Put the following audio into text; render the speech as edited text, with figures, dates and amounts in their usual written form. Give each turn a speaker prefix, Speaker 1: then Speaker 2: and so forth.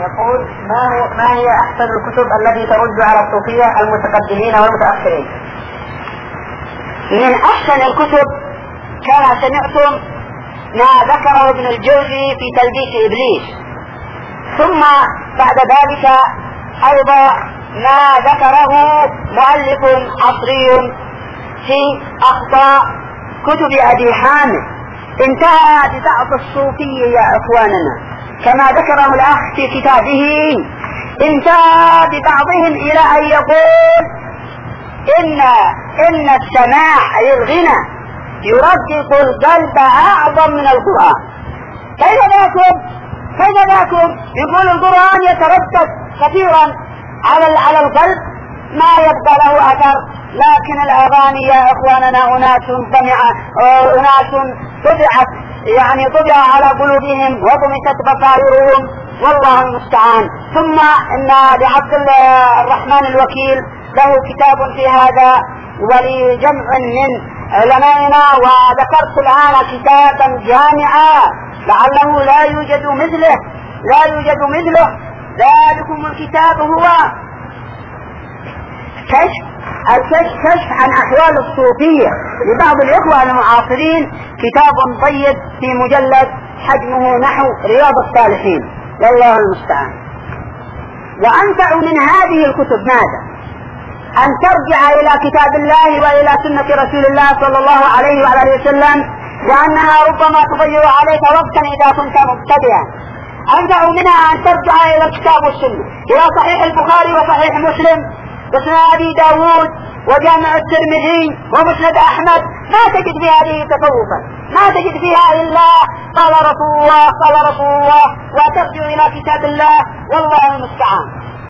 Speaker 1: يقول ما هي أحسن الكتب التي ترد على الصوفية المتقدمين والمتأخرين؟
Speaker 2: من أحسن الكتب كما سمعتم ما ذكره ابن الجوزي في تلبيس إبليس، ثم بعد ذلك أيضا ما ذكره مؤلف عصري في أخطاء كتب أبي حامد. انتهى ببعض الصوفية يا إخواننا كما ذكره الأخ في كتابه، انتهى ببعضهم إلى أن يقول إن السماع أي الغنى يرقق القلب أعظم من القرآن. كيف ذاكم يقول القرآن يتردد كثيرا على القلب ما يبقى له أثر، لكن الأغاني يا إخواننا أناس طبع على قلوبهم وطمست بصائرهم، والله المستعان. ثم إن لعبد الرحمن الوكيل له كتاب في هذا ولجمع من علمائنا، وذكرت الآن كتابا جامعا لعله لا يوجد مثله. ذلكم الكتاب هو الكشف عن أحوال الصوفية لبعض الإخوة المعاصرين، كتاب طيب في مجلد حجمه نحو رياض الصالحين، والله المستعان. وأنفع من هذه الكتب ماذا؟ أن ترجع إلى كتاب الله وإلى سنة رسول الله صلى الله عليه وعلى وسلم، لأنها ربما تضيع عليك وقتا إذا كنت مبتدئا. أنفع منها أن ترجع إلى الكتاب والسنة، إلى صحيح البخاري وصحيح مسلم وسنن أبي داود وجامع الترمذي ومسند أحمد، ما تجد في هذه تفوقا، ما تجد فيها إلا قال رسول الله، وترجع إلى كتاب الله، والله المستعان.